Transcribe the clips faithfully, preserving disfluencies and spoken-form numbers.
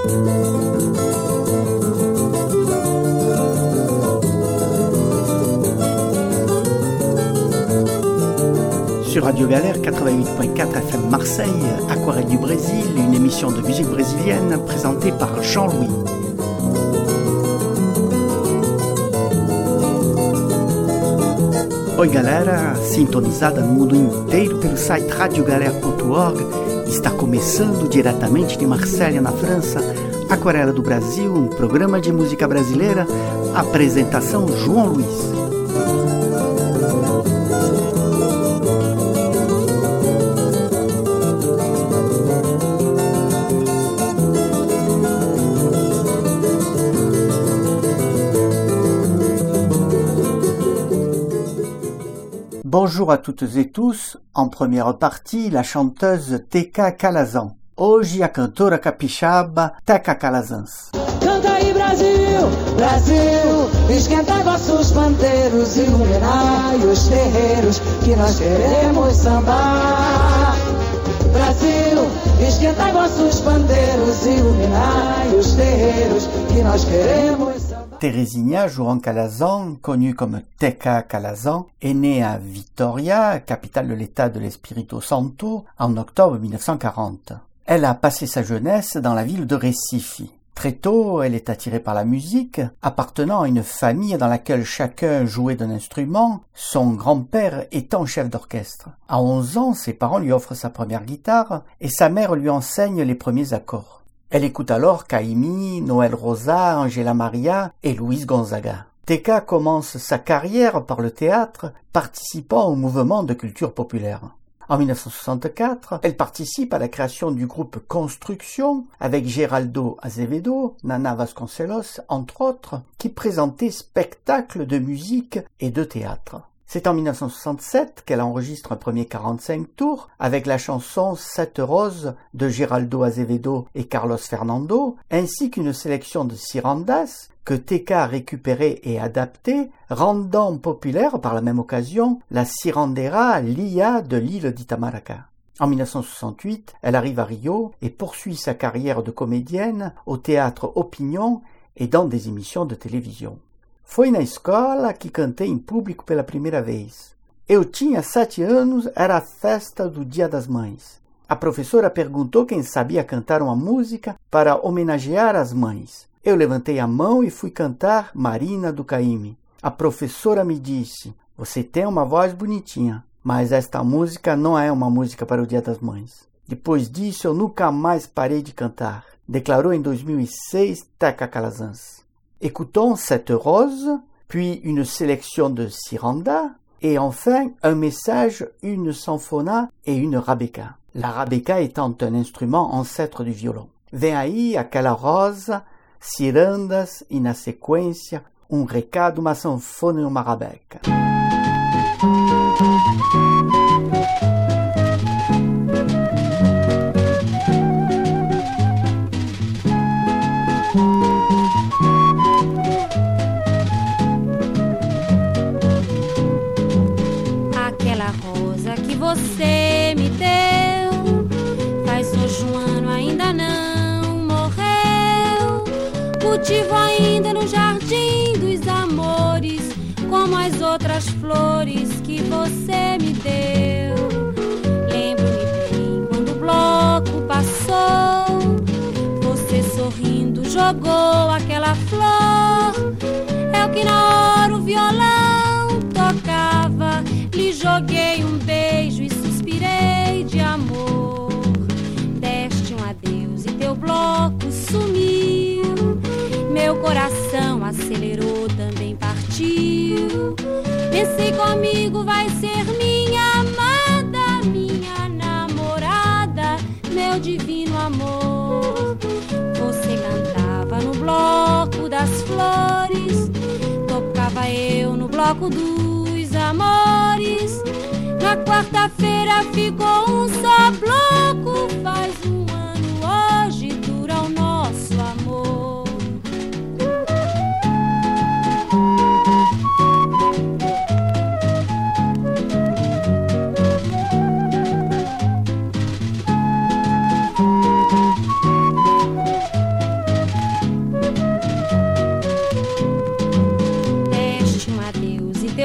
Sur Radio Galère quatre-vingt-huit point quatre F M Marseille, Aquarelle du Brésil, une émission de musique brésilienne présentée par Jean-Louis. Oi galera, sintonizada no mundo inteiro pelo site radio galera ponto org, está começando diretamente de Marselha, na França, Aquarela do Brasil, um programa de música brasileira, apresentação João Luiz. Bonjour à toutes et tous, en première partie, la chanteuse Teca Calazans. Hoje a cantora capixaba Teca Calazans. Canta aí Brasil, Brasil, esquenta vossos pandeiros, iluminai os terreiros que nós queremos sambar. Brasil, esquenta vossos pandeiros, iluminai os terreiros que nós queremos sambar. Teresinha João Calazans, connue comme Teca Calazans, est née à Vitória, capitale de l'État de l'Espírito Santo, en octobre mille neuf cent quarante. Elle a passé sa jeunesse dans la ville de Recife. Très tôt, elle est attirée par la musique, appartenant à une famille dans laquelle chacun jouait d'un instrument, son grand-père étant chef d'orchestre. À onze ans, ses parents lui offrent sa première guitare et sa mère lui enseigne les premiers accords. Elle écoute alors Caymmi, Noel Rosa, Angela Maria et Luis Gonzaga. Teca commence sa carrière par le théâtre, participant au mouvement de culture populaire. En mille neuf cent soixante-quatre, elle participe à la création du groupe Construction avec Geraldo Azevedo, Nana Vasconcelos, entre autres, qui présentait spectacles de musique et de théâtre. C'est en mille neuf cent soixante-sept qu'elle enregistre un premier quarante-cinq tours avec la chanson Sete Roses de Geraldo Azevedo et Carlos Fernando, ainsi qu'une sélection de cirandas que Teca a récupérée et adaptée, rendant populaire par la même occasion la cirandera Lia de l'île d'Itamaracá. En mille neuf cent soixante-huit, elle arrive à Rio et poursuit sa carrière de comédienne au théâtre Opinion et dans des émissions de télévision. Foi na escola que cantei em público pela primeira vez. Eu tinha sete anos, era a festa do Dia das Mães. A professora perguntou quem sabia cantar uma música para homenagear as mães. Eu levantei a mão e fui cantar Marina do Caymmi. A professora me disse, você tem uma voz bonitinha, mas esta música não é uma música para o Dia das Mães. Depois disso eu nunca mais parei de cantar, declarou em dois mil e seis Teca Calazans. Écoutons Sete Roses, puis une sélection de cirandas, et enfin un message, une sanfona et une rabeca. La rabeca étant un instrument ancêtre du violon. Vem aí aquela rosa, cirandas e na sequência um recado, uma sanfona e uma rabeca. Você me deu, faz hoje um ano, ainda não morreu. Cultivo ainda no jardim dos amores, como as outras flores que você me deu. Lembro-me bem quando o bloco passou, você sorrindo jogou aquela flor. É o que na hora o violão tocava, lhe joguei um beijo e suspirei de amor. Deste um adeus e teu bloco sumiu, meu coração acelerou, também partiu. Pensei comigo, vai ser minha amada, minha namorada, meu divino amor. Você cantava no bloco das flores, tocava eu no bloco dos amores. Na quarta-feira ficou um só bloco, faz um ano hoje dura o nosso amor.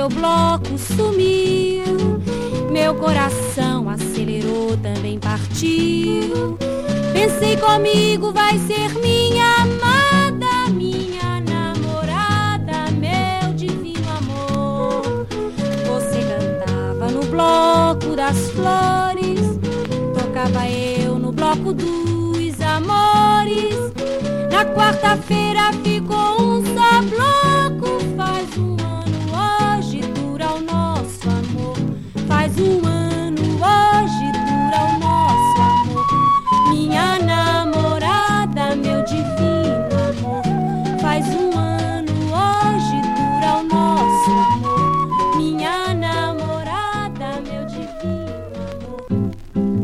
meu bloco sumiu. Meu coração acelerou, também partiu. Pensei comigo, vai ser minha amada, minha namorada, meu divino amor. Você cantava no bloco das flores, tocava eu no bloco dos amores. Na quarta-feira ficou um só bloco. Faz um ano hoje dura o nosso amor. Faz um ano hoje dura o nosso amor. Minha namorada, meu divino amor. Faz um ano hoje dura o nosso amor. Minha namorada, meu divino amor.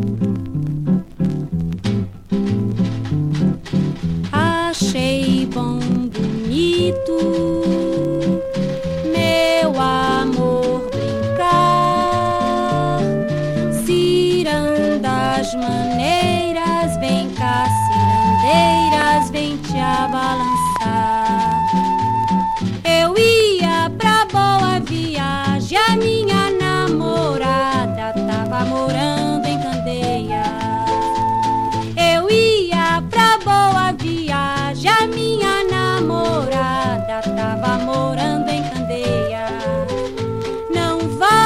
Achei bom, bonito, meu amor, brincar. Cirandas maneiras, vem cá, cirandeiras, vem te abalançar. Eu ia pra Boa Viagem, a minha namorada tava morando em Candeias. Eu ia pra Boa Viagem, a minha namorada tava morando em Candeias. Não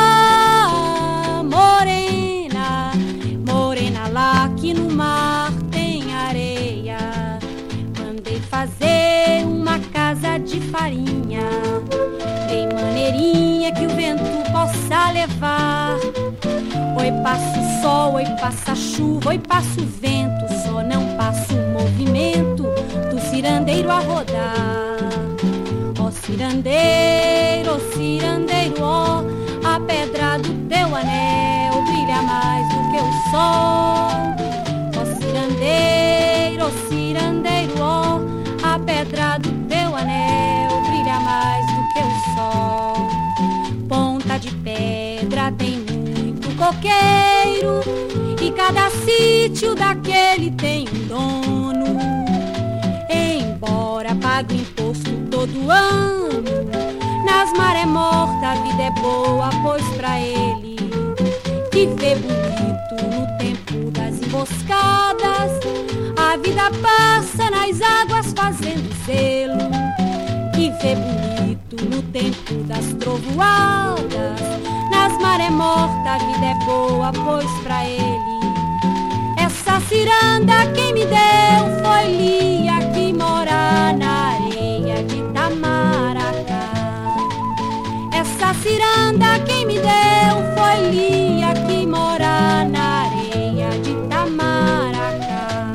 vá, morena, morena lá que no mar tem areia. Mandei fazer uma casa de farinha, bem maneirinha que o vento possa levar. Oi passa o sol, oi passa a chuva, oi passa o vento, só não passa o movimento do cirandeiro a rodar. Ó cirandeiro, ó cirandeiro, ó, a pedra do teu anel brilha mais do que o sol. Ó cirandeiro, ó cirandeiro, ó, a pedra do teu anel brilha mais do que o sol. Ponta de pedra tem muito coqueiro, e cada sítio daquele tem um dono. Embora pague o imposto todo ano, nas maré mortas a vida é boa, pois pra ele que vê bonito no tempo das emboscadas, a vida passa nas águas fazendo zelo. Que vê bonito no tempo das trovoadas, nas maré mortas a vida é boa, pois pra ele essa ciranda quem me deu foi Lia, que mora na areia de Itamaracá. Essa ciranda quem me deu foi Lia, que mora na areia de Itamaracá.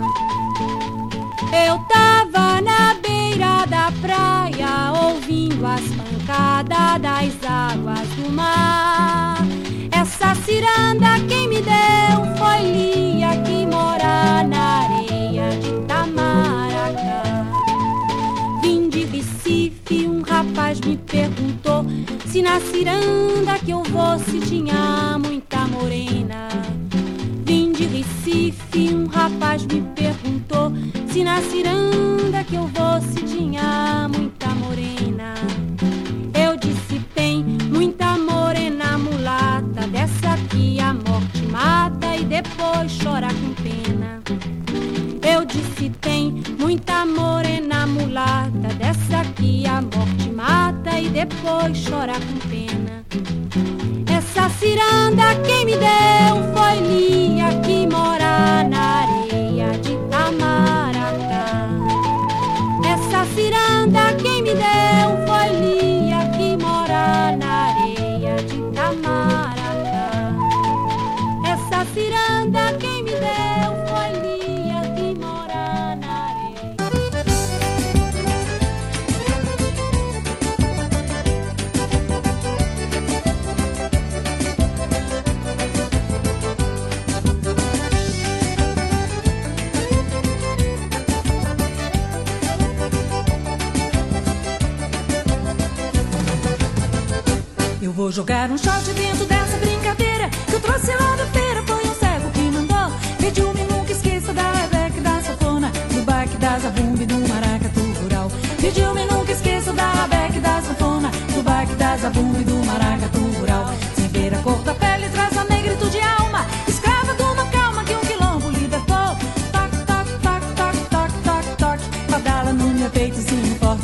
Eu tava na beira da praia, ouvindo as pancadas das águas do mar. Essa ciranda quem me deu foi Lia, que mora na areia de Itamaracá. Vim de Recife, um rapaz me perguntou se na ciranda que eu vou se tinha muita morena. Vim de Recife, um rapaz me perguntou se na ciranda que eu vou se tinha muita morena. Eu disse tem muita morena mulata, dessa que a morte mata e depois chora com pena. Eu disse tem muita morena mulata, dessa que a morte mata e depois chora com pena. Essa ciranda quem me deu foi Lia, que mora na areia de Itamaracá. Essa ciranda quem me deu foi Lia, que mora na areia de Itamaracá. Essa ciranda quem me deu foi Lia, que mora na areia. Eu vou jogar um shot dentro dessa brincadeira que eu trouxe lá da feira, foi um cego que mandou. Pediu-me nunca esqueça da Rebeca, da sanfona, do baque, da zabumba e do maracatu rural. Pediu-me nunca esqueça da Rebeca, da sanfona, do baque, da zabumba e do maracatu.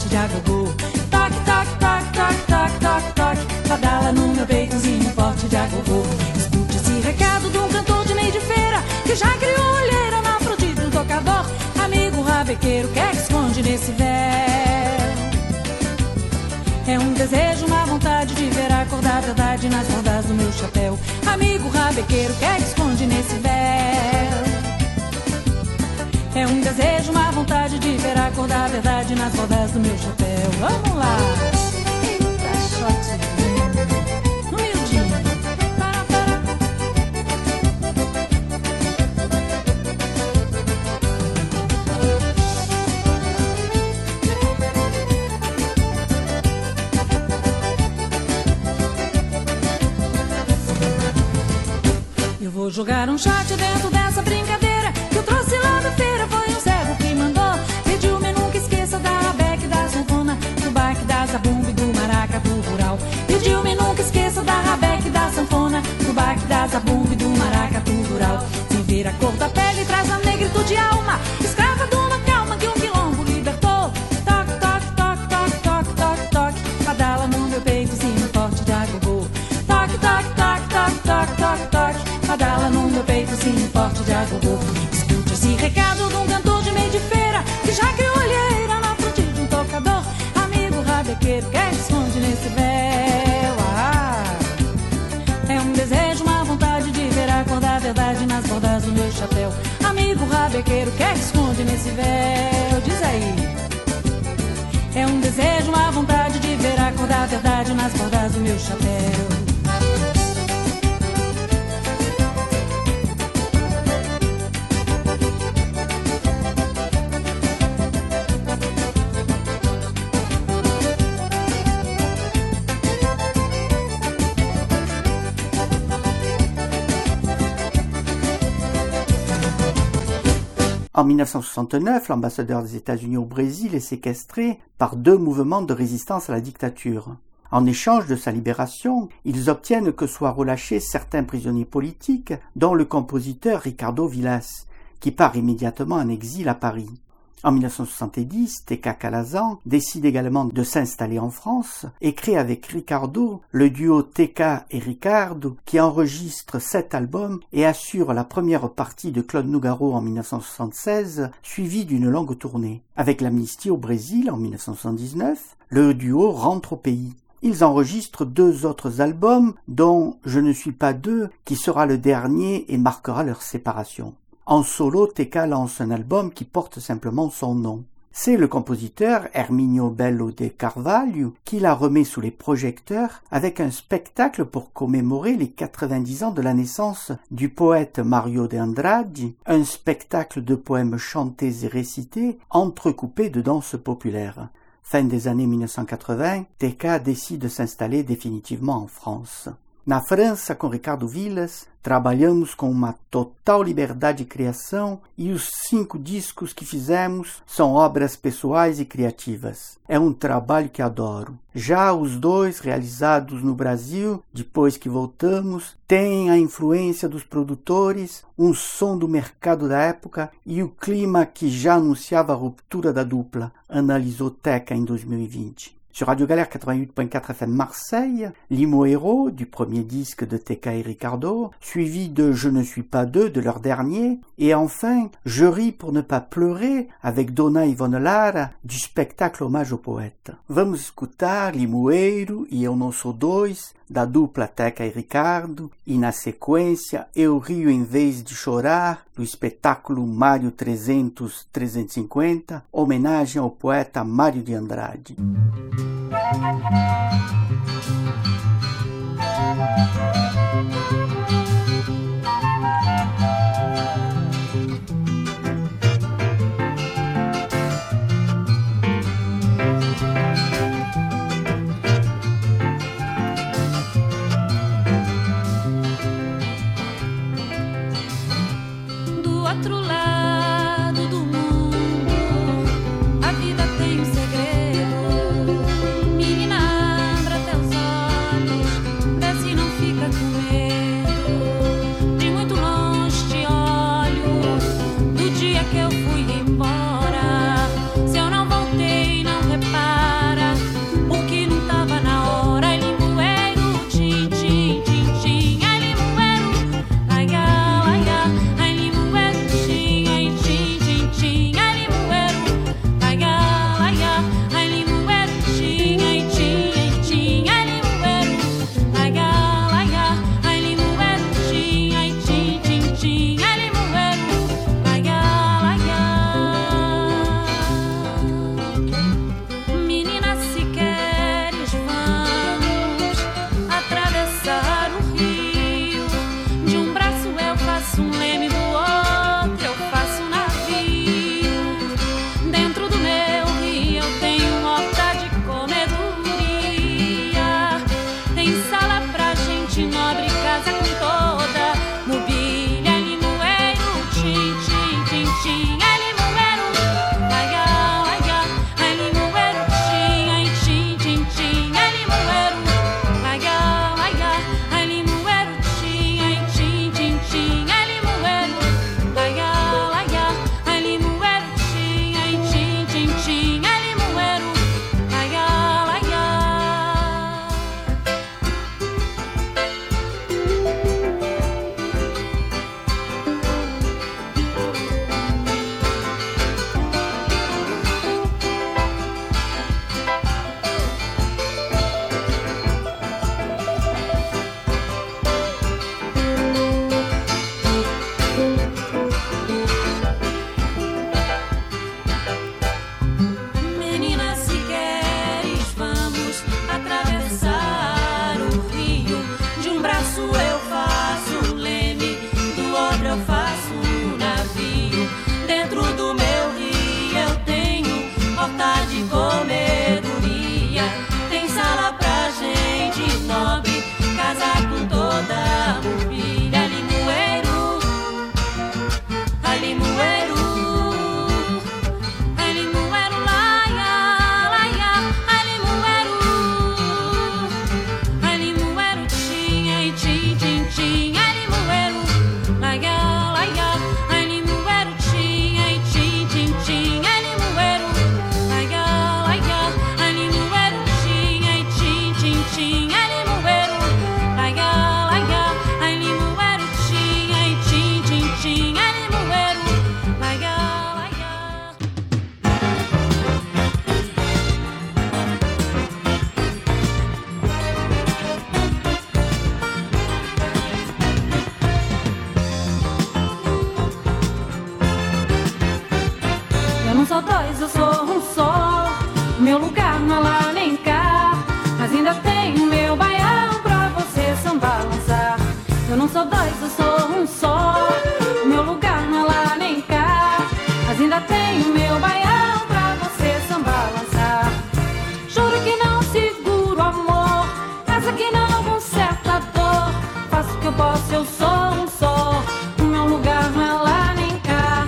forte de agogô. Toque, toque, toque, toque, toque, toque, toque, badala no meu peitozinho forte de agogô. Escute esse recado de um cantor de meio de feira que já criou olheira na Afrodite do tocador. Amigo rabequeiro, quer que esconde nesse véu? É um desejo, uma vontade de ver a cor da verdade nas bordas do meu chapéu. Amigo rabequeiro, quer que esconde nesse véu? É um desejo, uma vontade de ver a cor da verdade nas bordas do meu chapéu. Vamos lá! Eita, shot! Humildinho! Para, para! Eu vou jogar um shot dentro dessa brincadeira que eu trouxe lá da feira. Foi um cego que mandou. Pediu-me nunca esqueça da rabeque, da sanfona, do baque, da zabumba e do maracatu rural. Pediu-me nunca esqueça da rabeque, da sanfona, do baque, da zabumba e do maracatu rural. Se ver a cor da pele traz a negritude de alma, escrava de uma calma que um quilombo libertou. Toque, toque, toque, toque, toque, toque, toque, badala no meu peitozinho forte de agogô. Toque, toque, toque, toque, toque, toque, toque, badala no meu peitozinho forte de agogô. Escute esse recado de um cantor de meio de feira que já criou olheira na fronte de um tocador. Amigo rabequeiro, quer que esconde nesse véu? Ah, é um desejo, uma vontade de ver a cor da verdade nas bordas do meu chapéu. Amigo rabequeiro, quer que esconde nesse véu? Diz aí. É um desejo, uma vontade de ver a cor da verdade nas bordas do meu chapéu. En mille neuf cent soixante-neuf, l'ambassadeur des États-Unis au Brésil est séquestré par deux mouvements de résistance à la dictature. En échange de sa libération, ils obtiennent que soient relâchés certains prisonniers politiques, dont le compositeur Ricardo Villas, qui part immédiatement en exil à Paris. En mille neuf cent soixante-dix, Teka Calazan décide également de s'installer en France et crée avec Ricardo le duo Teka et Ricardo qui enregistre sept albums et assure la première partie de Claude Nougaro en mille neuf cent soixante-seize, suivie d'une longue tournée. Avec l'amnistie au Brésil en mille neuf cent soixante-dix-neuf, le duo rentre au pays. Ils enregistrent deux autres albums, dont Je ne suis pas deux, qui sera le dernier et marquera leur séparation. En solo, Teka lance un album qui porte simplement son nom. C'est le compositeur Herminio Bello de Carvalho qui la remet sous les projecteurs avec un spectacle pour commémorer les quatre-vingt-dix ans de la naissance du poète Mario de Andrade, un spectacle de poèmes chantés et récités entrecoupés de danses populaires. Fin des années mille neuf cent quatre-vingts, Teka décide de s'installer définitivement en France. Na França, com Ricardo Villas, trabalhamos com uma total liberdade de criação e os cinco discos que fizemos são obras pessoais e criativas. É um trabalho que adoro. Já os dois realizados no Brasil, depois que voltamos, têm a influência dos produtores, um som do mercado da época e o clima que já anunciava a ruptura da dupla, analisou Teka em dois mil e vinte. Sur Radio Galère quatre-vingt-huit point quatre F M Marseille, Limoero, du premier disque de Teka et Ricardo, suivi de Je ne suis pas deux, de leur dernier, et enfin Je ris pour ne pas pleurer, avec Dona Ivone Lara, du spectacle hommage au poète. Vamos escutar Limoeiro e Eu Não Sou Dois, da dupla Teka e Ricardo, e na sequência Eu Rio em Vez de Chorar, do espetáculo Mário trezentos trezentos e cinquenta, homenagem ao poeta Mário de Andrade. Do outro lado do mundo, a vida tem um segredo. Menina, abra teus olhos, vê se não fica sou dois, eu sou um só. Meu lugar não é lá nem cá, mas ainda tenho meu baião pra você sambar lançar. Eu não sou dois, eu sou um só. Meu lugar não é lá nem cá, mas ainda tenho meu baião pra você sambar lançar. Juro que não seguro amor, essa que não conserta a dor. Faço o que eu posso, eu sou um só. O meu lugar não é lá nem cá.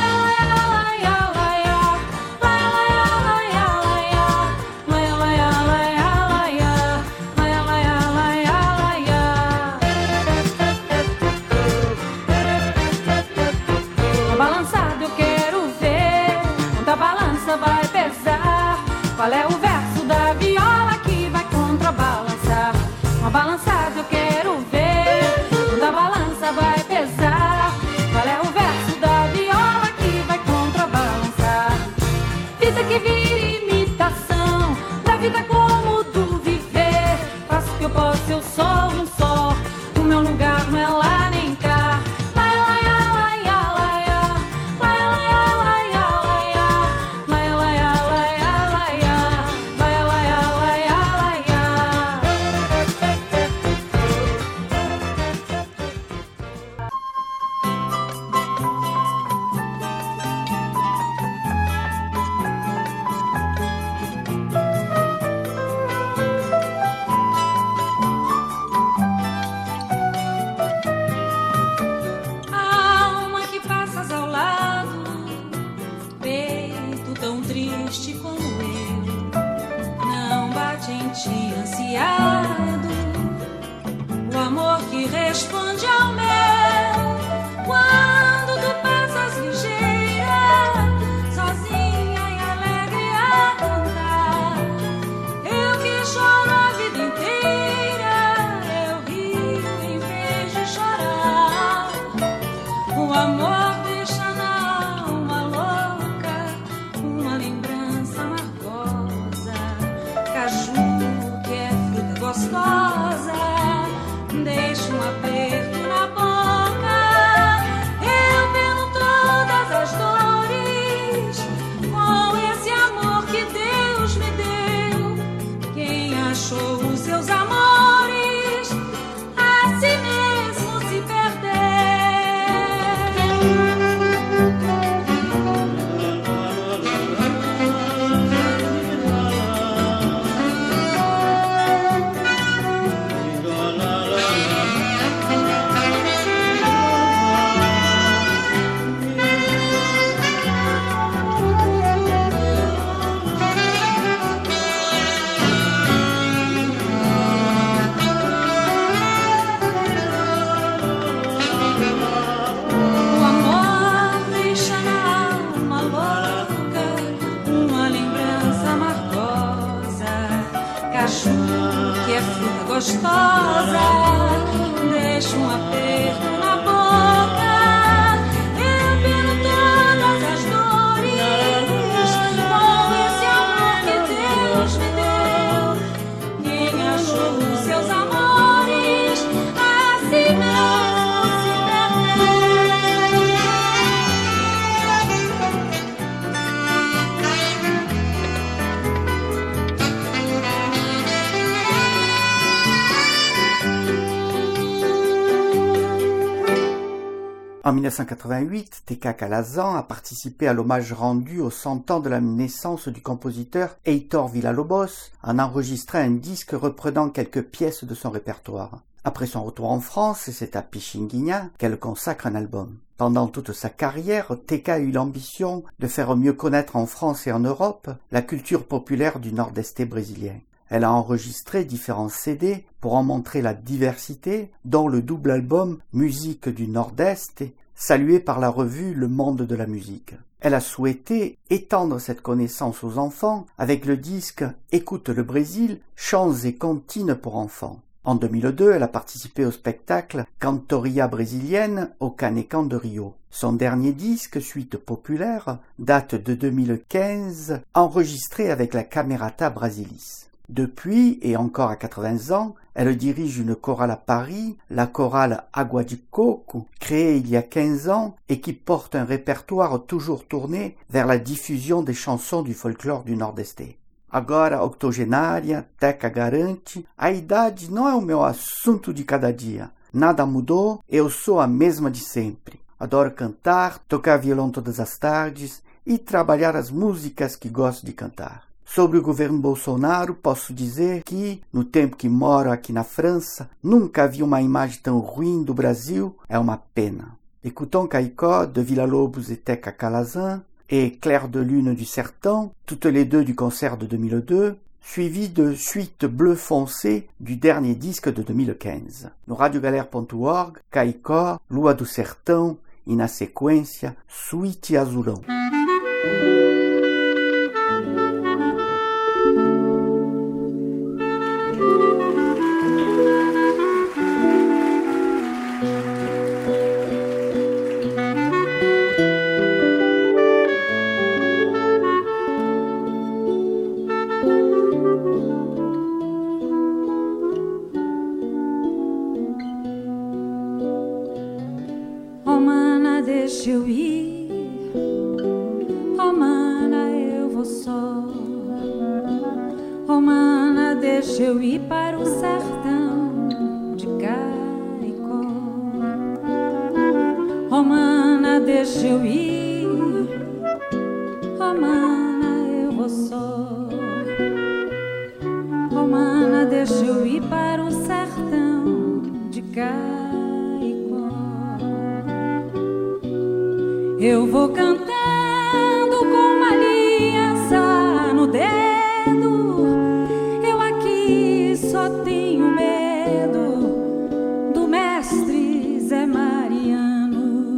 Balançado eu quero ver quanta balança vai pesar. Qual é o verso da viola que vai contrabalançar? Uma balançada eu quero ver quanta balança vai pesar. Qual é o verso da viola que vai contrabalançar? Vida que vira imitação da vida como do viver. Faço o que eu posso, eu sou um só. O meu lugar não é lá nem cá. En mille neuf cent quatre-vingt-huit, Teka Calazan a participé à l'hommage rendu aux cent ans de la naissance du compositeur Heitor Villa-Lobos en enregistrant un disque reprenant quelques pièces de son répertoire. Après son retour en France, c'est à Pichinguinha qu'elle consacre un album. Pendant toute sa carrière, Teka a eu l'ambition de faire mieux connaître en France et en Europe la culture populaire du nord-est brésilien. Elle a enregistré différents C D pour en montrer la diversité, dont le double album Musique du Nord-Est, salué par la revue Le Monde de la musique. Elle a souhaité étendre cette connaissance aux enfants avec le disque Écoute le Brésil, chants et comptines pour enfants. En deux mille deux, elle a participé au spectacle Cantoria brésilienne au Canecan de Rio. Son dernier disque, Suite populaire, date de deux mille quinze, enregistré avec la Camerata Brasilis. Depuis, et encore à quatre-vingts ans, elle dirige une chorale à Paris, la chorale Água de Coco, créée il y a quinze ans et qui porte un répertoire toujours tourné vers la diffusion des chansons du folclore du Nordeste. Agora octogenária, Teca garante, a idade não é o meu assunto de cada dia. Nada mudou, eu sou a mesma de sempre. Adoro cantar, tocar violão todas as tardes e trabalhar as músicas que gosto de cantar. Sobre o governo Bolsonaro, posso dizer que, no tempo que moro aqui na França, nunca vi uma imagem tão ruim do Brasil, é uma pena. Écoutons Caicó de Villa-Lobos et Teca Calazan et Clair de Lune du Sertão, toutes les deux du concert de deux mille deux, suivi de Suite Bleu Foncé du dernier disque de deux mille quinze. No radiogalère ponto org, Caicó, Lua do Sertão e, na sequência, Suite Azulão. Deixa eu ir, oh mana, eu vou só. Oh mana, deixa eu ir para o sertão de Caicó. Oh mana, deixa eu ir, oh mana, eu vou só. Oh mana, deixa eu ir para o sertão de Caicó. Eu vou cantando com uma aliança no dedo. Eu aqui só tenho medo do mestre Zé Mariano.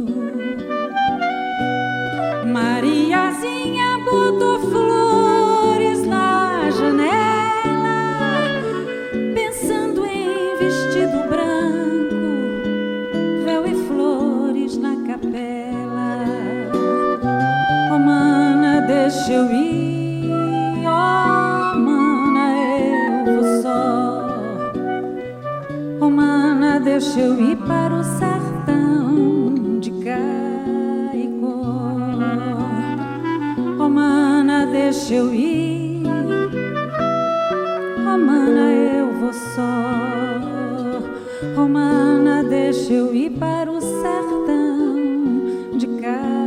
Mariazinha botou flores na janela, pensando em vestido branco, véu e flores na capela. Deixa eu ir, oh mana, eu vou só. Oh mana, deixa eu ir para o sertão de Caicó. Oh mana, deixa eu ir, oh mana, eu vou só. Oh mana, deixa eu ir para o sertão de Caicó.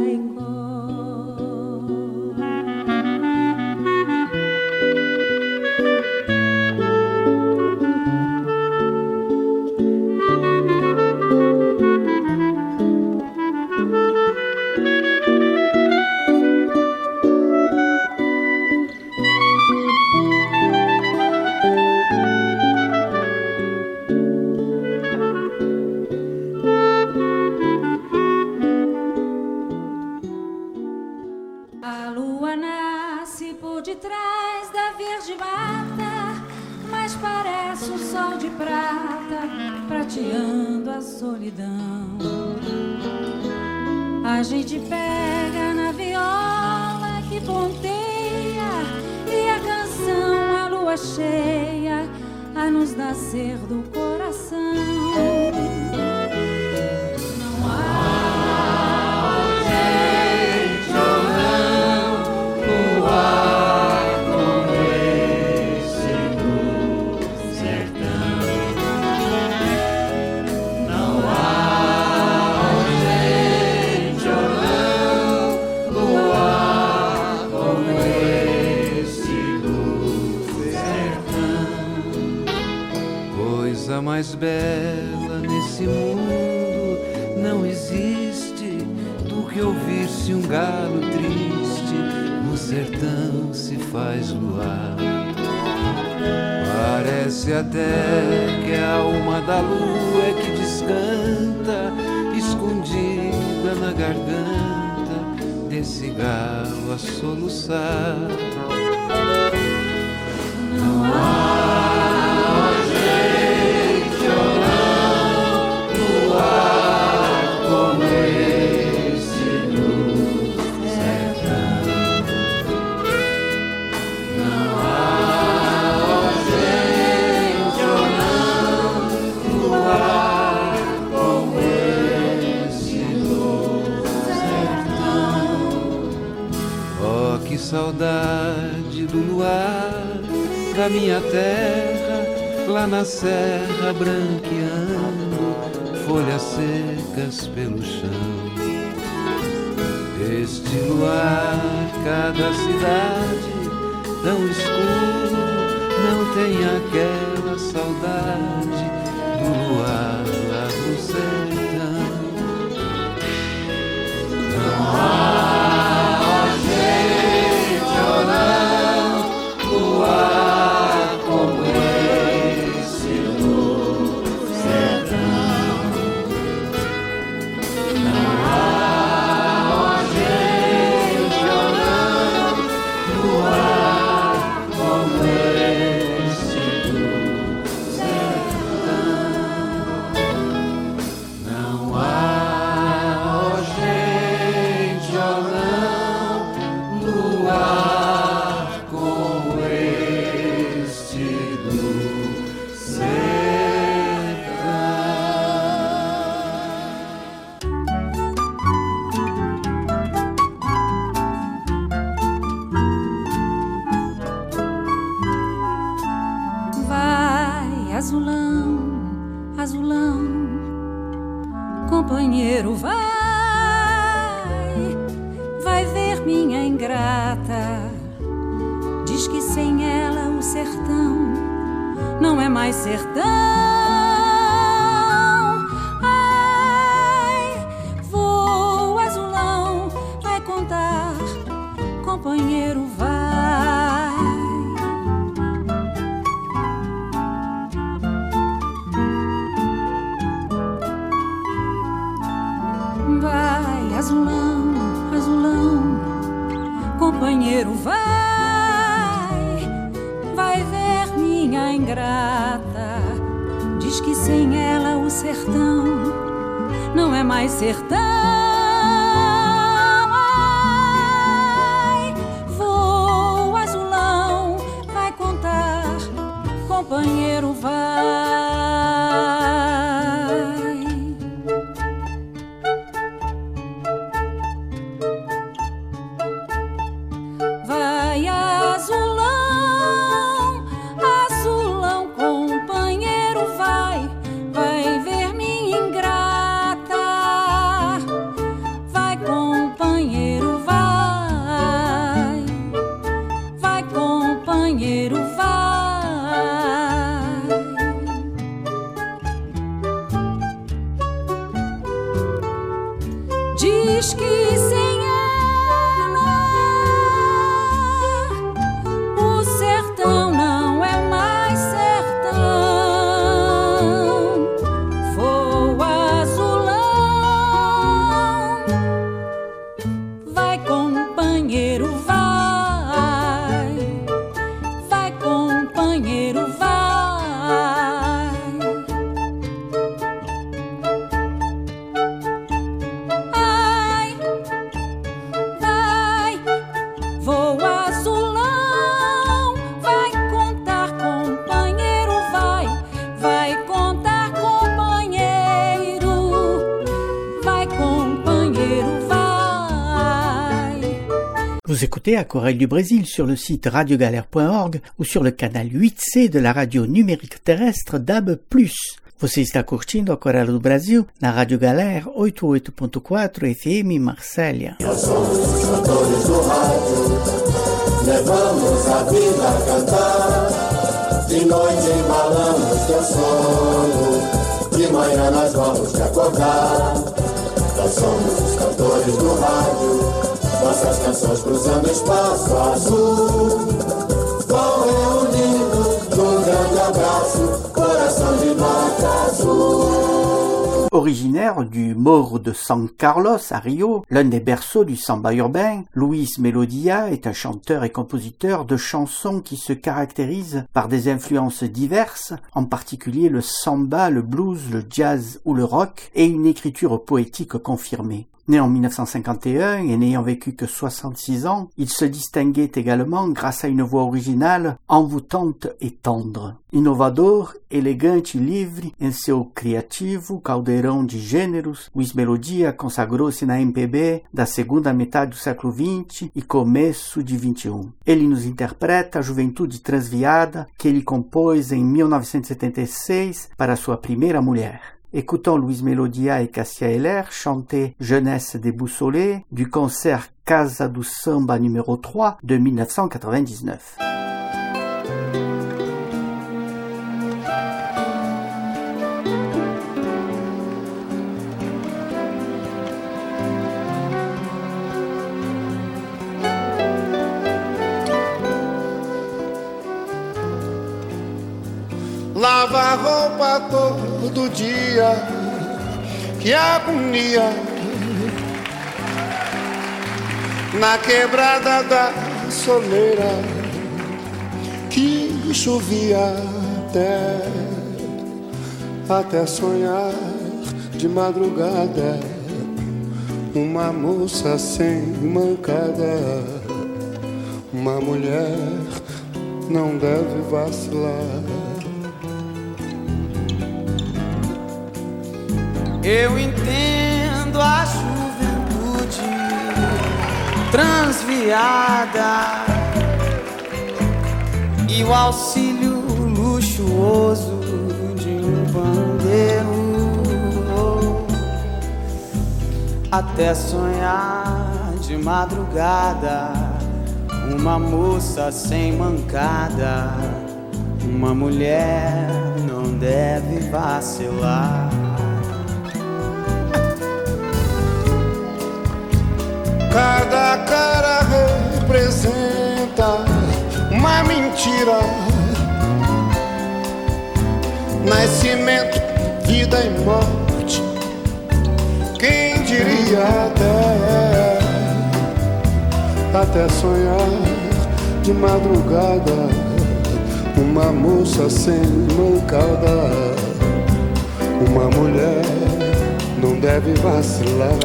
Prateando a solidão, a gente pega na viola que ponteia e a canção, a lua cheia a nos nascer do coração. Não há gente ou não, luar como esse do sertão. A mais bela nesse mundo não existe do que ouvir-se um galo triste no sertão se faz luar. Parece até que a alma da lua é que descanta, escondida na garganta desse galo a soluçar. Não há como esse no sertão. Não há que saudade do luar, da minha terra, lá na serra branqueando, folhas secas pelo chão. Este luar, cada cidade tão escuro, não tem aquela saudade do luar lá do sertão. Não há gente ou não, luar como esse no sertão. Não há gente ou não, luar como esse no sertão. Não há gente ou não, luar como este do Vai, azulão, azulão, companheiro, vai, vai ver minha ingrata. Diz que sem ela o sertão não é mais sertão. Ai, vou, azulão, vai contar, companheiro, vai. Vai, azulão, azulão, companheiro, vai, vai ver minha ingrata. Diz que sem ela o sertão não é mais sertão. Ai, vou, azulão, vai contar, companheiro, vai. Vai, azulão, azulão, companheiro, vai, vai ver minha ingrata. Vai, companheiro, vai, vai, companheiro, vai. Diz que sem o sertão não é mais sertão. Vou, azulão, vai, companheiro, vai, vai, companheiro, vai. Ai, vai, vou, azulão, vai contar, companheiro, vai, vai contar, companheiro, vai, companheiro, vai. Vous écoutez Aquarelle du Brésil sur le site radiogalère point org ou sur le canal huit C de la radio numérique terrestre D A B plus. Você está curtindo Aquarelle do Brasil na Rádio Galère oitenta e oito ponto quatro F M Marsella. Nós somos os cantores do rádio, levamos a vida a cantar. De noite embalamos teu sono, de manhã nós vamos te acordar. Nós somos os cantores do rádio, nossas canções cruzando espaço azul. Vão reunindo num grande abraço, coração de nota azul. Originaire du Morro de San Carlos à Rio, l'un des berceaux du samba urbain, Luis Melodia est un chanteur et compositeur de chansons qui se caractérisent par des influences diverses, en particulier le samba, le blues, le jazz ou le rock, et une écriture poétique confirmée. Né en mille neuf cent cinquante et un et n'ayant vécu que soixante-six ans, il se distinguait également grâce à une voix originale, envoûtante et tendre. Inovador, elegante e livre em seu criativo caldeirão de gêneros, Luiz Melodia consagrou-se na M P B da segunda metade do século vinte e começo de vinte e um. Ele nos interpreta a Juventude Transviada, que ele compôs em mille neuf cent setenta-six para sua primeira mulher. Écoutons Luiz Melodia et Cássia Eller chanter Jeunesse déboussolée du concert Casa do Samba numéro trois de mille neuf cent quatre-vingt-dix-neuf. Lava a roupa todo dia, que agonia. Na quebrada da soleira, que chovia até, até sonhar de madrugada. Uma moça sem mancada, uma mulher não deve vacilar. Eu entendo a juventude transviada e o auxílio luxuoso de um pandeiro, até sonhar de madrugada. Uma moça sem mancada, uma mulher não deve vacilar. Cada cara representa uma mentira. Nascimento, vida e morte. Quem diria até, até sonhar de madrugada. Uma moça sem mancada, uma mulher não deve vacilar.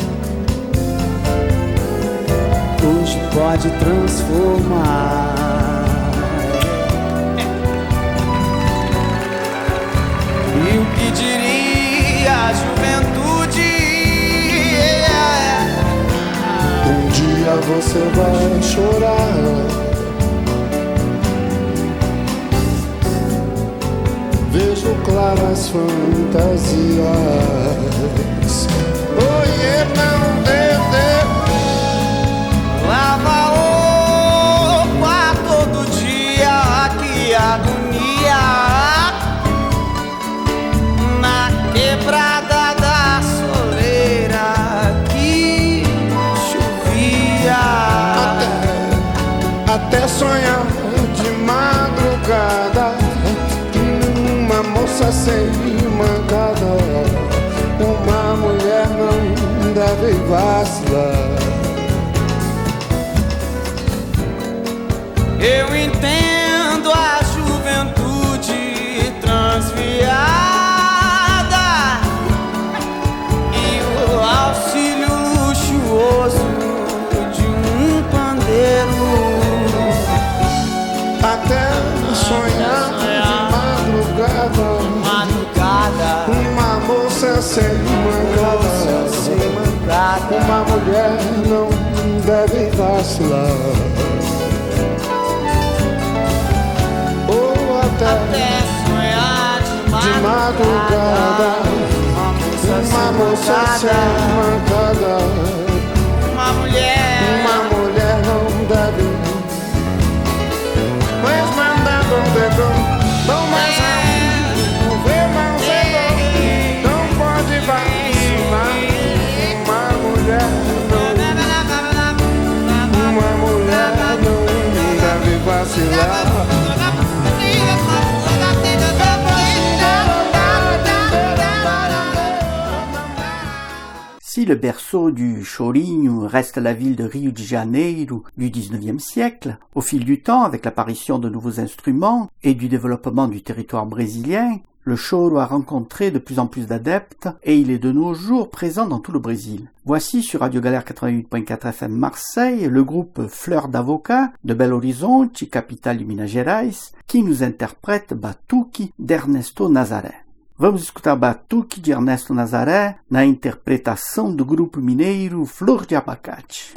Hoje pode transformar. E o que diria a juventude? Um dia você vai chorar. Vejo claras fantasias. Oiê, não deve. Lava roupa todo dia, que agonia. Na quebrada da soleira, que chovia. Até, até sonhar de madrugada. Uma moça sem mancada, uma mulher não deve vacilar. Eu entendo a juventude transviada e o auxílio luxuoso de um pandeiro, até sonhar de madrugada, madrugada. Uma moça sem mancada, sem mancada. Uma mulher não deve vacilar. Até sonhar de madrugada, de madrugada. Uma moça sem mancada, uma mulher, uma mulher não deve. Pois mandando um dedo, não mais não vê mais não pode vacilar. Uma mulher não, uma mulher não deve vacilar. Si le berceau du chorinho reste la ville de Rio de Janeiro du dix-neuvième siècle, au fil du temps, avec l'apparition de nouveaux instruments et du développement du territoire brésilien, Le choro a rencontré de plus en plus d'adeptes et il est de nos jours présent dans tout le Brésil. Voici sur Radio Galère quatre-vingt-huit point quatre F M Marseille le groupe Fleur d'Avocat de Belo Horizonte, capitale de Minas Gerais, qui nous interprète Batuque d'Ernesto Nazaré. Vamos escutar Batuque de Ernesto Nazaré na interpretação do grupo mineiro Flor de Abacate.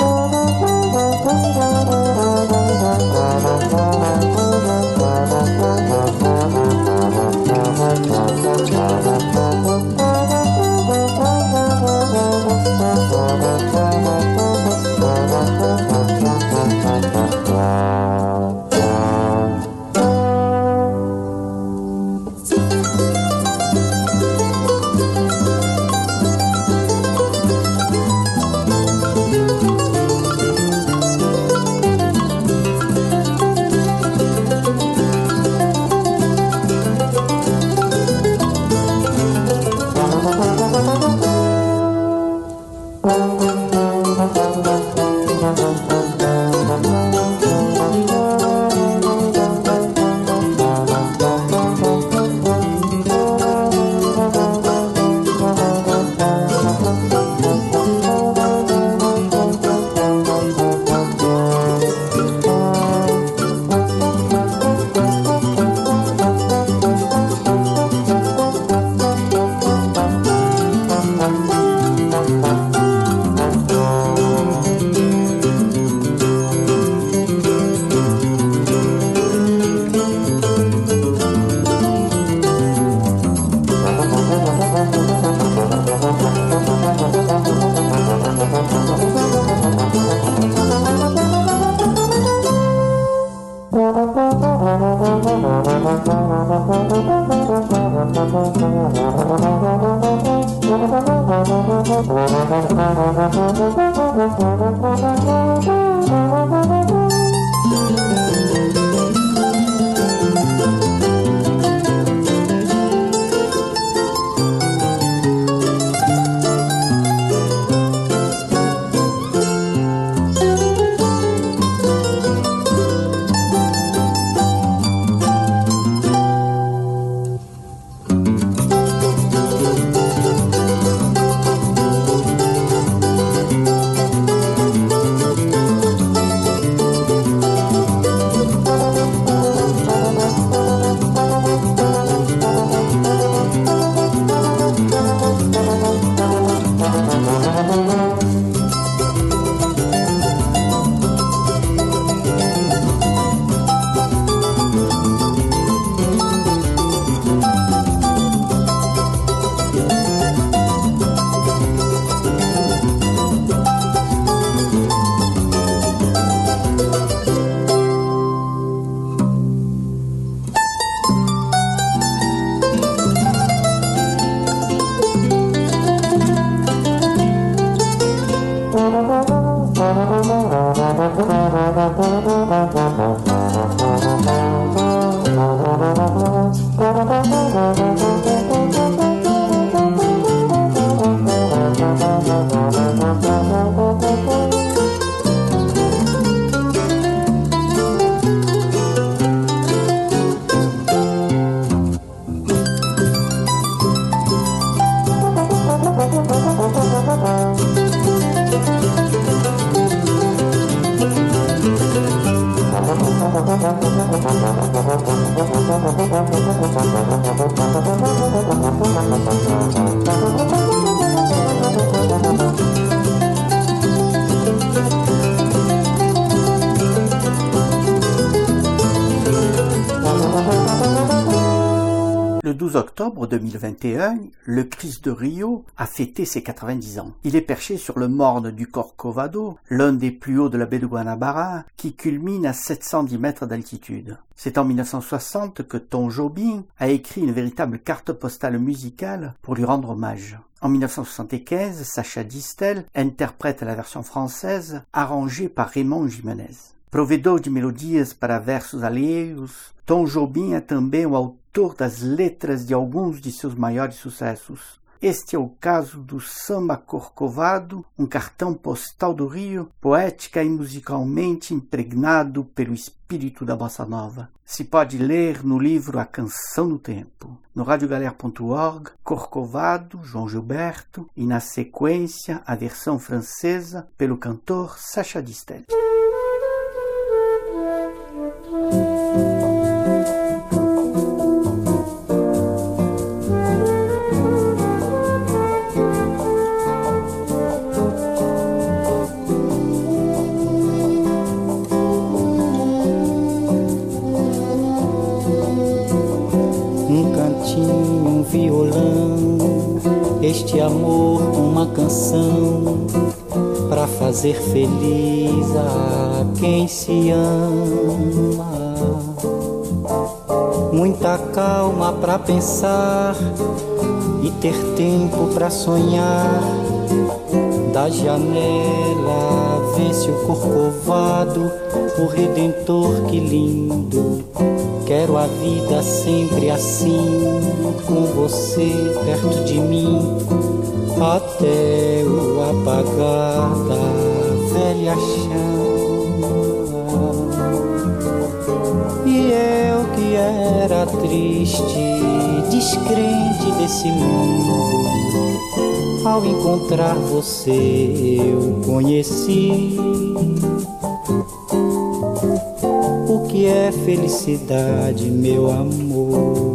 Le douze octobre deux mille vingt et un, le Christ de Rio a fêté ses quatre-vingt-dix ans. Il est perché sur le morne du Corcovado, l'un des plus hauts de la baie de Guanabara, qui culmine à sept cent dix mètres d'altitude. C'est en mille neuf cent soixante que Tom Jobim a écrit une véritable carte postale musicale pour lui rendre hommage. En mille neuf cent soixante-quinze, Sacha Distel interprète la version française arrangée par Raymond Jimenez. Provedor de melodias para versos alheios, Tom Jobim é também o autor das letras de alguns de seus maiores sucessos. Este é o caso do Samba Corcovado, um cartão postal do Rio, poética e musicalmente impregnado pelo espírito da bossa nova. Se pode ler no livro A Canção do Tempo. No radiogalera ponto org, Corcovado, João Gilberto, e na sequência a versão francesa pelo cantor Sacha Distel. Violão, este amor, uma canção pra fazer feliz a quem se ama. Muita calma pra pensar e ter tempo pra sonhar. Da janela vê-se o Corcovado, o Redentor, que lindo. Quero a vida sempre assim, com você perto de mim, até o apagar da velha chama. E eu que era triste, descrente desse mundo, ao encontrar você eu conheci o que é felicidade, meu amor.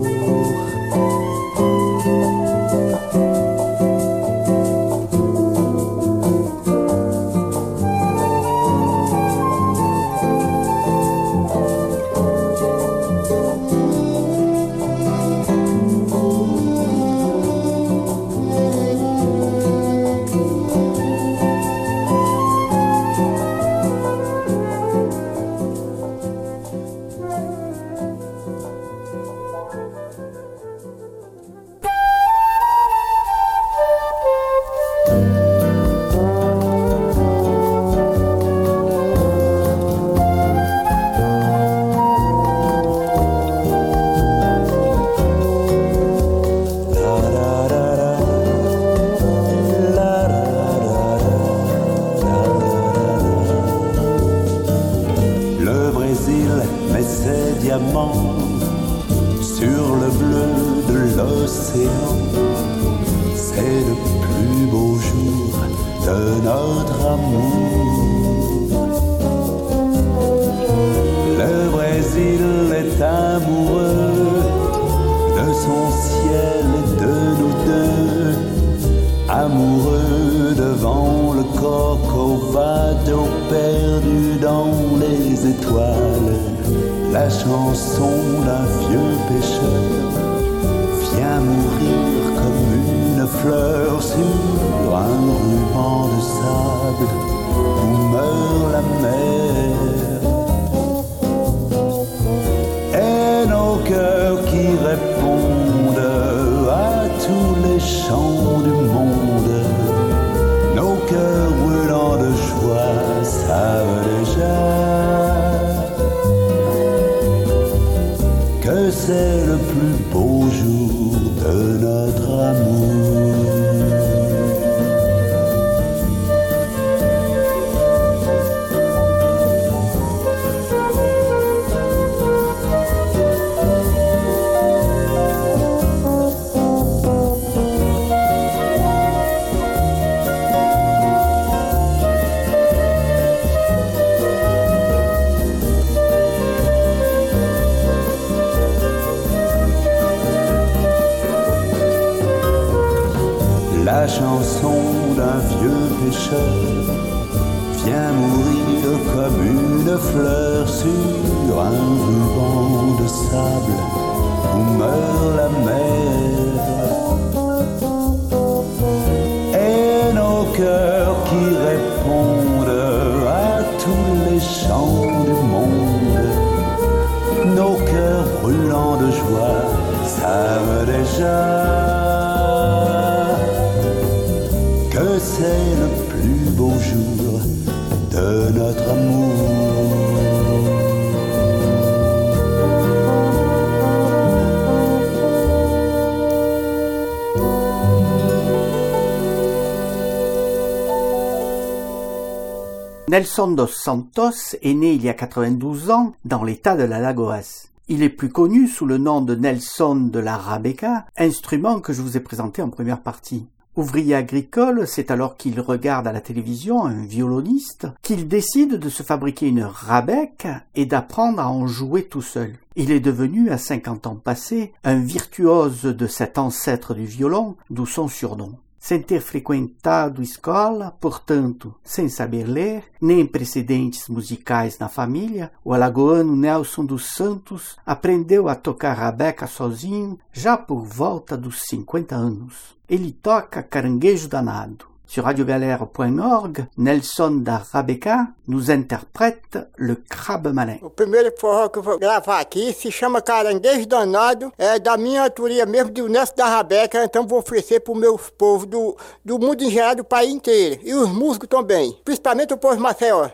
La chanson d'un vieux pêcheur vient mourir comme une fleur sur un ruban de sable où meurt la mer. Et nos cœurs qui répondent à tous les chants du monde, nos cœurs brûlants de joie savent déjà que c'est le plus beau jour de notre amour. Nelson dos Santos est né il y a quatre-vingt-douze ans dans l'état de l'Alagoas. Il est plus connu sous le nom de Nelson de la Rabeca, instrument que je vous ai présenté en première partie. Ouvrier agricole, c'est alors qu'il regarde à la télévision un violoniste qu'il décide de se fabriquer une rabec et d'apprendre à en jouer tout seul. Il est devenu, à cinquante ans passés, un virtuose de cet ancêtre du violon, d'où son surnom. Sem ter frequentado escola, portanto, sem saber ler, nem precedentes musicais na família, o alagoano Nelson dos Santos aprendeu a tocar rabeca sozinho já por volta dos cinquenta anos. Ele toca caranguejo danado. Sur radio galère point org, Nelson da Rabeca nous interprète le Crabe Malin. O primeiro forró que eu vou gravar aqui se chama Caranguejo Danado, é da minha autoria mesmo, do Nelson da Rabeca, então vou oferecer para os meus povos do, do mundo em geral, do país inteiro, e os músicos também, principalmente o povo de Maceió.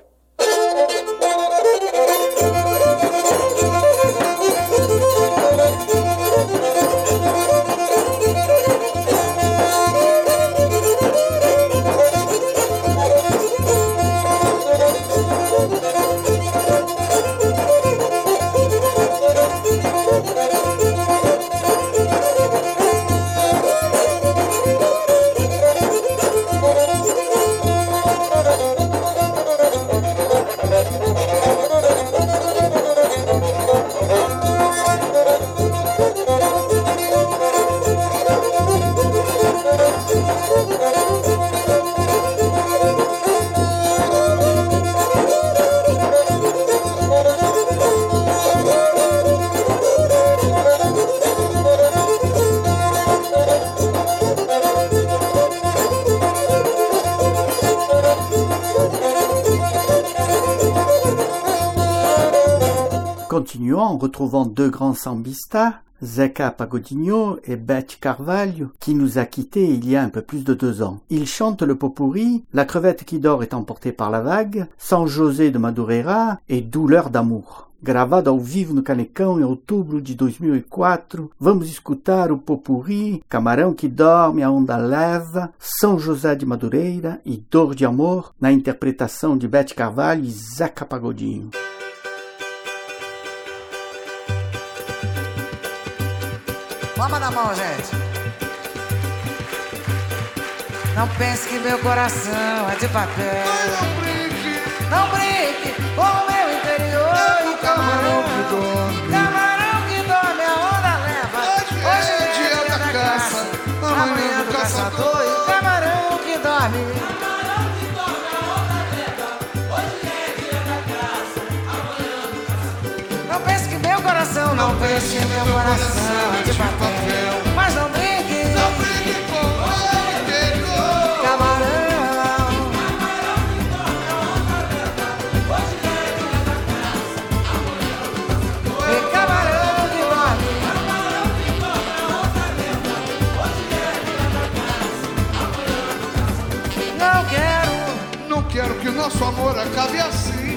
Continuons en retrouvant deux grands sambistas, Zeca Pagodinho et Beth Carvalho, qui nous a quittés il y a un peu plus de deux ans. Ils chantent le pot-pourri, La crevette qui dort est emportée par la vague, São José de Madureira et Douleur d'amour. Gravado ao vivo no Canecão em outubro de dois mil e quatro, vamos escutar o pot-pourri, Camarão que dorme, a onda leva, São José de Madureira e Dor de Amor, na interpretação de Beth Carvalho e Zeca Pagodinho. Palma na mão, gente. Não pense que meu coração é de papel. Não brinque, não brinque com o meu interior. É o camarão que dorme, camarão que dorme, a onda leva. Hoje, Hoje é dia da, da caça, caça, amanhã do caçador. E o camarão que dorme, camarão que dorme, a onda leva. Hoje é dia da caça, amanhã do caçador. Não pense que meu coração, não, não pense que meu coração é de papel. Mas não brinque, não brinque com o meu interior. Camarão, camarão que dorme, a onda leva. Hoje é dia da caça, amanhã do caçador. E camarão que dorme, camarão que dorme, a onda leva. Hoje é dia da caça, amanhã do caçador. Não quero, não quero que o nosso amor acabe assim.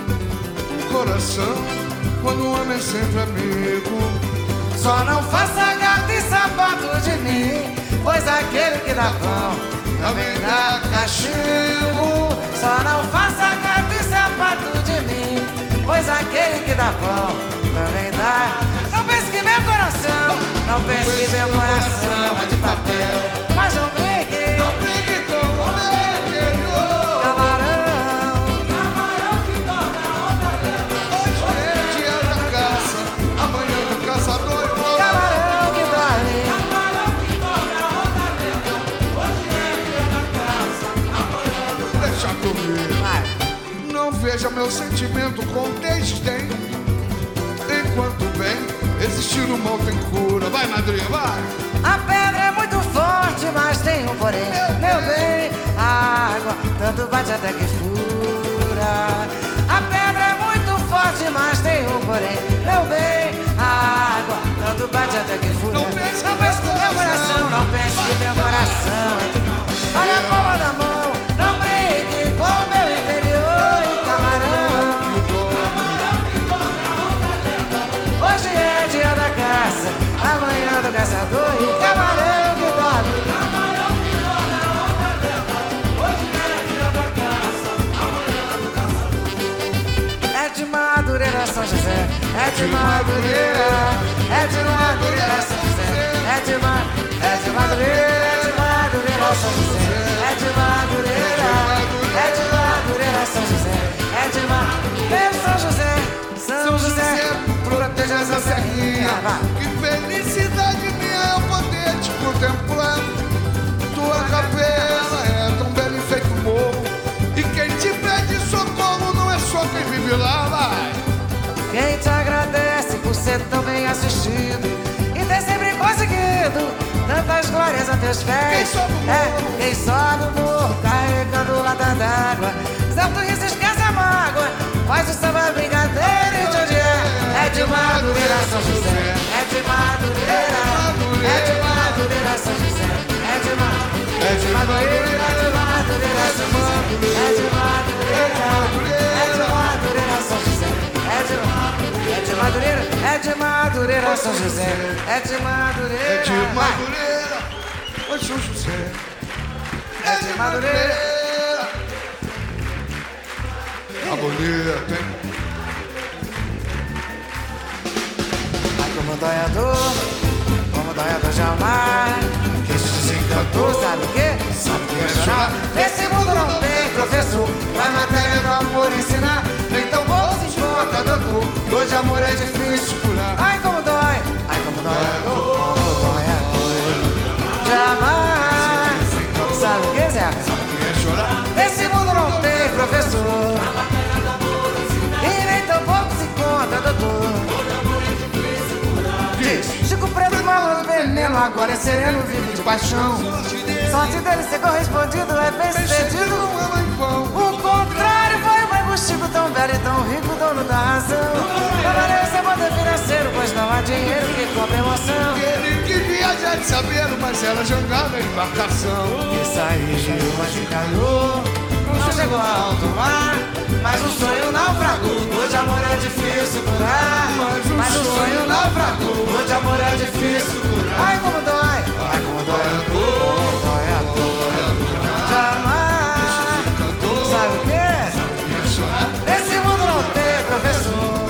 O coração, quando o homem é sempre amigo. Só não faça gato e sapato de mim, pois aquele que dá pão também dá cachimbo. Só não faça gato e sapato de mim, pois aquele que dá pão também dá. Não pense que meu coração, não pense que meu coração é de papel. Mas não brinque, não brinque com o meu interior. Camarão, camarão que dorme, a onda leva. Hoje é dia da caça, amanhã do caçador. Camarão que dorme, camarão que dorme, a onda leva. Hoje é dia da caça, amanhã do caçador. Deixa comigo, não veja meu sentimento com desdém. Enquanto bem existir o mal tem cura. Vai, madrinha, vai! A pedra é muito forte, mas tem um porém. Meu bem, a água tanto bate até que fura. A pedra é muito forte, mas tem um porém. Meu bem, a água tanto bate até que fura. Não pense não pense que meu coração, não pense que meu coração. Olha a palma da mão, não brinque com o meu interior. E camarão, camarão que dorme, a onda leva. Hoje é dia da caça, amanhã do caçador. E camarão que dorme, camarão que dorme, a onda leva. Hoje é dia da caça, amanhã do São José, é de Madureira, é de Madureira, São José, é de Ma, é de Madureira, é de Madureira, São José, é de Madureira, é de Madureira, São José, é de Madureira, São José, São José, proteja essa serrinha. Que felicidade minha é eu poder te contemplar. Tua capela é tão bela e feito morro, e quem te pede socorro não é só quem vive lá, vai. Quem te agradece por ser tão bem assistido e ter sempre conseguido tantas glórias a teus pés. Quem sobe o morro, é, quem sobe o morro carregando lata d'água, Santo Riso esquece a mágoa, faz o samba brincadeira. E de onde é? É de Madureira, São José, é de Madureira, é de Madureira, São José, é de Madureira. É de Madureira, é de Madureira, São José, é de Madureira, é de Madureira, São José, é de Madureira, é de Madureira, é de Madureira, São José, é de Madureira, é de Madureira, ô São José, é de Madureira. A bonita, ai como danhador, como danhador jamais. Desencantou, sabe o que? Sabe o que é chorar? Esse mundo não tem professor, vai matéria do amor ensinar. Nem tão bom se esgota, doutor. Hoje amor é difícil curar. Ai como dói, ai como dói a dor, como dói a dor. Jamais. Sabe o que, Zé? Sabe o que é chorar? Esse mundo não tem professor, e nem tão pouco se conta, doutor. Chico Preto, malandro, veneno, agora é sereno, vive de paixão. Sorte dele ser correspondido é bem sucedido. O contrário foi o mais Chico, tão velho e tão rico, dono da razão. Trabalhou sem poder financeiro, pois não há dinheiro que compre emoção. Ele que viaja de saber, mas ela jogava a embarcação. Que saiu, mas encalhou, não chegou a alto mar. Mas o sonho naufragou, hoje amor é difícil curar. Mas o sonho naufragou, hoje amor é difícil curar. Ai como dói, ai como dói a dor, como dói a dor. Jamais, sabe o que? Esse mundo não tem professor,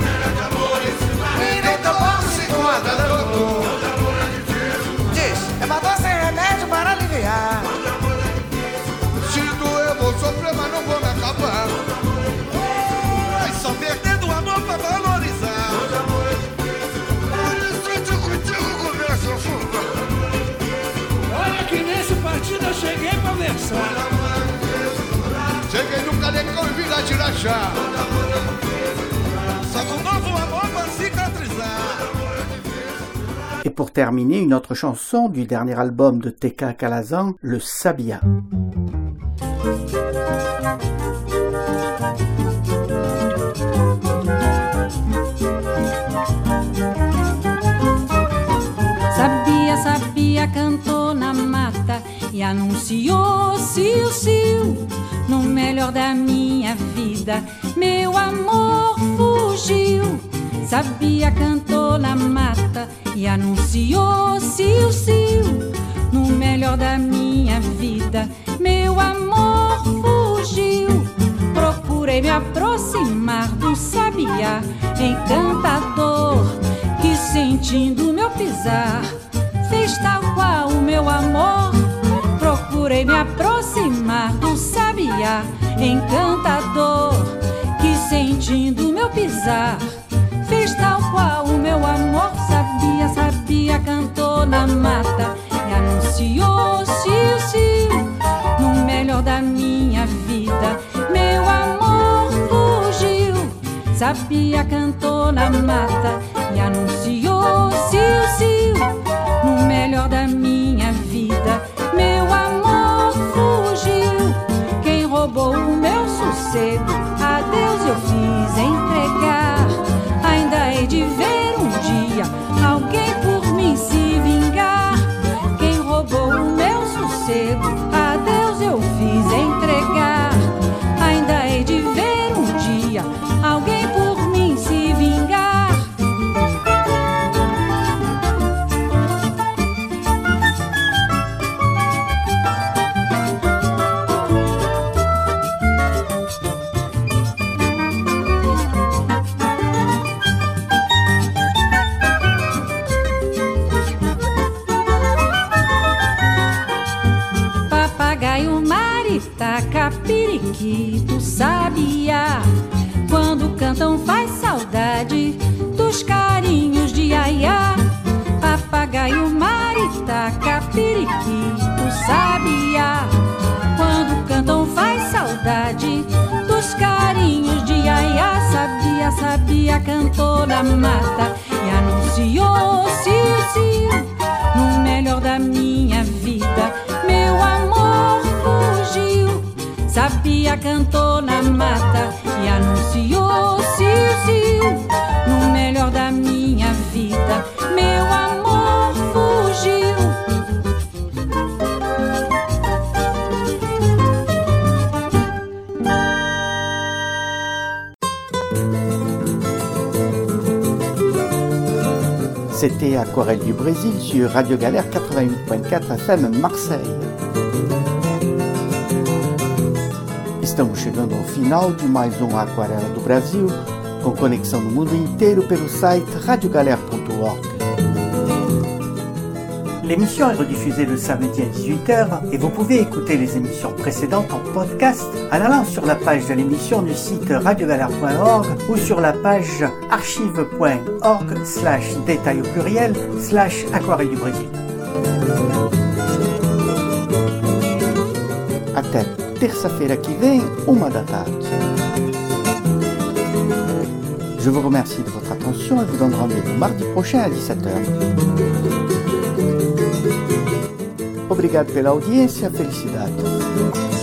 e nem tão pouco se conta, doutor. Diz, é batom sem remédio para aliviar. Se doer vou sofrer, mas não vou me acabar. Só perdendo o amor pra valorizar. Por isso eu contigo começo a fuga. Olha que nesse partido eu cheguei pra versar. Cheguei no calecão e vim lá tirar chá. Só com novo amor pra cicatrizar. Et pour terminer, une autre chanson du dernier album de T K Kalazan, le Sabia. Sabia, sabia, cantou na mata e anunciou, sil, sil, no melhor da minha vida, meu amor fugiu. Sabia, cantou na mata e anunciou, sil, sil, no melhor da minha vida, meu amor fugiu. Procurei me aproximar do sabiá encantador, que sentindo meu pisar fez tal qual o meu amor. Procurei me aproximar do sabiá encantador, que sentindo meu pisar fez tal qual o meu amor. Sabia, sabia, cantou na mata e anunciou, sil, sil, no melhor da minha vida, meu amor fugiu. Sabia, cantou na mata e anunciou, sil, sil, no melhor da minha vida, meu amor fugiu. Quem roubou o meu sossego, a Deus eu fiz entregar. Ainda hei de ver um dia alguém por mim se vingar. Quem roubou o meu sossego, a Deus eu fiz entregar. Ainda hei de ver um dia alguém por mim se vingar. periquito sabia. Quando cantam faz saudade dos carinhos de aiá. Papagaio, maritaca, periquito sabia. Quando cantam faz saudade dos carinhos de aiá. Sabia, sabia, cantou na mata e anunciou, sim, sim, no melhor da minha vida, meu amor fugiu. Sabia, cantou na mata e anunciou, sim, sim, no melhor da minha vida, meu amor fugiu. C'était Aquarelle du Brésil sur Radio Galère quatre-vingt-huit point quatre F M Marseille. Estamos chegando ao final de mais um Aquarela do Brasil, com conexão no mundo inteiro pelo site radio galère point org. L'émission est rediffusée le samedi à dix-huit heures et vous pouvez écouter les émissions précédentes en podcast en allant sur la page de l'émission du site radio galère point org ou sur la page archive point org slash détail au pluriel slash aquarelle du Brésil. Até terça-feira que vem, uma da tarde. Je vous remercie de votre attention et vous donne rendez-vous mardi prochain à dix-sept heures. Obrigado pela audiência, felicidade.